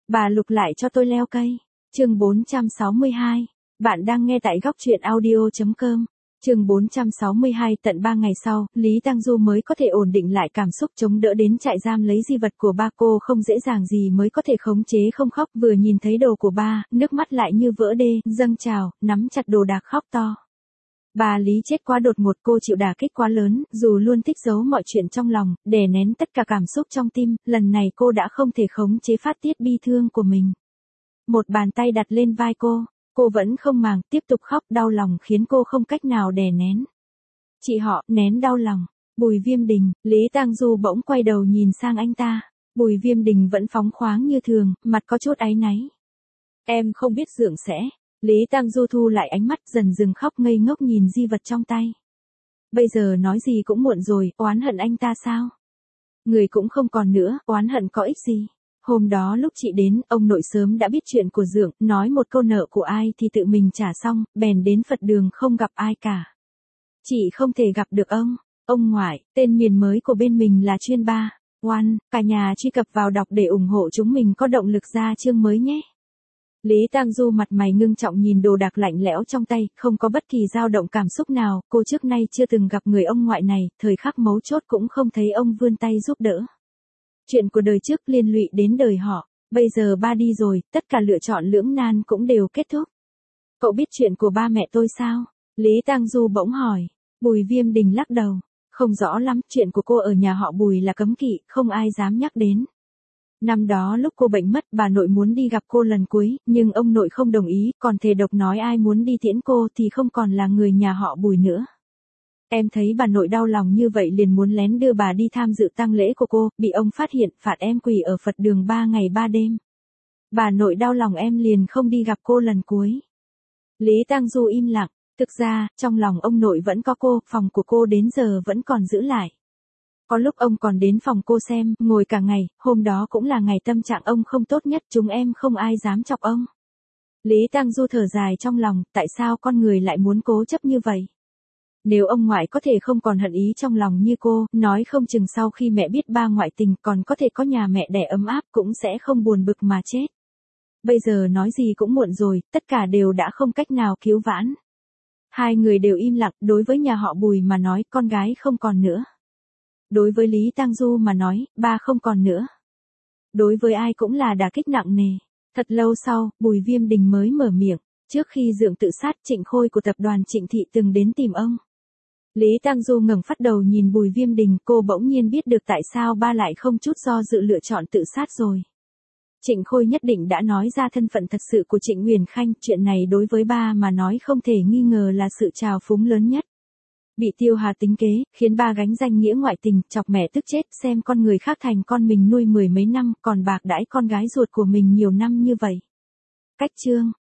Bà Lục lại cho tôi leo cây. Chương 462. Bạn đang nghe tại góc truyện audio.com. Chương 462. Tận 3 ngày sau, Lý Tang Du mới có thể ổn định lại cảm xúc, chống đỡ đến trại giam lấy di vật của ba. Cô không dễ dàng gì mới có thể khống chế không khóc, vừa nhìn thấy đồ của ba, nước mắt lại như vỡ đê, dâng trào, nắm chặt đồ đạc khóc to. Bà Lý chết quá đột ngột, cô chịu đả kích quá lớn, dù luôn thích giấu mọi chuyện trong lòng, đè nén tất cả cảm xúc trong tim, lần này cô đã không thể khống chế phát tiết bi thương của mình. Một bàn tay đặt lên vai cô vẫn không màng, tiếp tục khóc, đau lòng khiến cô không cách nào đè nén. Chị họ, nén đau lòng. Bùi Viêm Đình. Lý Tang Du bỗng quay đầu nhìn sang anh ta. Bùi Viêm Đình vẫn phóng khoáng như thường, mặt có chút áy náy. Em không biết Dượng sẽ. Lý Tang Du thu lại ánh mắt, dần dừng khóc ngây ngốc nhìn di vật trong tay. Bây giờ nói gì cũng muộn rồi, oán hận anh ta sao? Người cũng không còn nữa, oán hận có ích gì? Hôm đó lúc chị đến, ông nội sớm đã biết chuyện của Dượng, nói một câu nợ của ai thì tự mình trả xong, bèn đến Phật đường không gặp ai cả. Chị không thể gặp được ông ngoại, tên miền mới của bên mình là Chuyên Ba, One, cả nhà truy cập vào đọc để ủng hộ chúng mình có động lực ra chương mới nhé. Lý Tang Du mặt mày ngưng trọng nhìn đồ đạc lạnh lẽo trong tay, không có bất kỳ dao động cảm xúc nào, cô trước nay chưa từng gặp người ông ngoại này, thời khắc mấu chốt cũng không thấy ông vươn tay giúp đỡ. Chuyện của đời trước liên lụy đến đời họ, bây giờ ba đi rồi, tất cả lựa chọn lưỡng nan cũng đều kết thúc. Cậu biết chuyện của ba mẹ tôi sao? Lý Tang Du bỗng hỏi. Bùi Viêm Đình lắc đầu. Không rõ lắm, chuyện của cô ở nhà họ Bùi là cấm kỵ, không ai dám nhắc đến. Năm đó lúc cô bệnh mất, bà nội muốn đi gặp cô lần cuối, nhưng ông nội không đồng ý, còn thề độc nói ai muốn đi tiễn cô thì không còn là người nhà họ Bùi nữa. Em thấy bà nội đau lòng như vậy liền muốn lén đưa bà đi tham dự tang lễ của cô, bị ông phát hiện, phạt em quỳ ở Phật đường 3 ngày 3 đêm. Bà nội đau lòng em liền không đi gặp cô lần cuối. Lý Tang Du im lặng, thực ra, trong lòng ông nội vẫn có cô, phòng của cô đến giờ vẫn còn giữ lại. Có lúc ông còn đến phòng cô xem, ngồi cả ngày, hôm đó cũng là ngày tâm trạng ông không tốt nhất, chúng em không ai dám chọc ông. Lý Tang Du thở dài trong lòng, tại sao con người lại muốn cố chấp như vậy? Nếu ông ngoại có thể không còn hận ý trong lòng như cô, nói không chừng sau khi mẹ biết ba ngoại tình còn có thể có nhà mẹ đẻ ấm áp cũng sẽ không buồn bực mà chết. Bây giờ nói gì cũng muộn rồi, tất cả đều đã không cách nào cứu vãn. Hai người đều im lặng, đối với nhà họ Bùi mà nói con gái không còn nữa. Đối với Lý Tang Du mà nói, ba không còn nữa. Đối với ai cũng là đả kích nặng nề. Thật lâu sau, Bùi Viêm Đình mới mở miệng. Trước khi Dượng tự sát, Trịnh Khôi của tập đoàn Trịnh Thị từng đến tìm ông. Lý Tang Du ngẩng phát đầu nhìn Bùi Viêm Đình, cô bỗng nhiên biết được tại sao ba lại không chút do dự lựa chọn tự sát rồi. Trịnh Khôi nhất định đã nói ra thân phận thật sự của Trịnh Uyển Khanh, chuyện này đối với ba mà nói không thể nghi ngờ là sự trào phúng lớn nhất. Bị Tiêu Hà tính kế, khiến ba gánh danh nghĩa ngoại tình, chọc mẹ tức chết, xem con người khác thành con mình nuôi 10 mấy năm, còn bạc đãi con gái ruột của mình nhiều năm như vậy. Cách chương.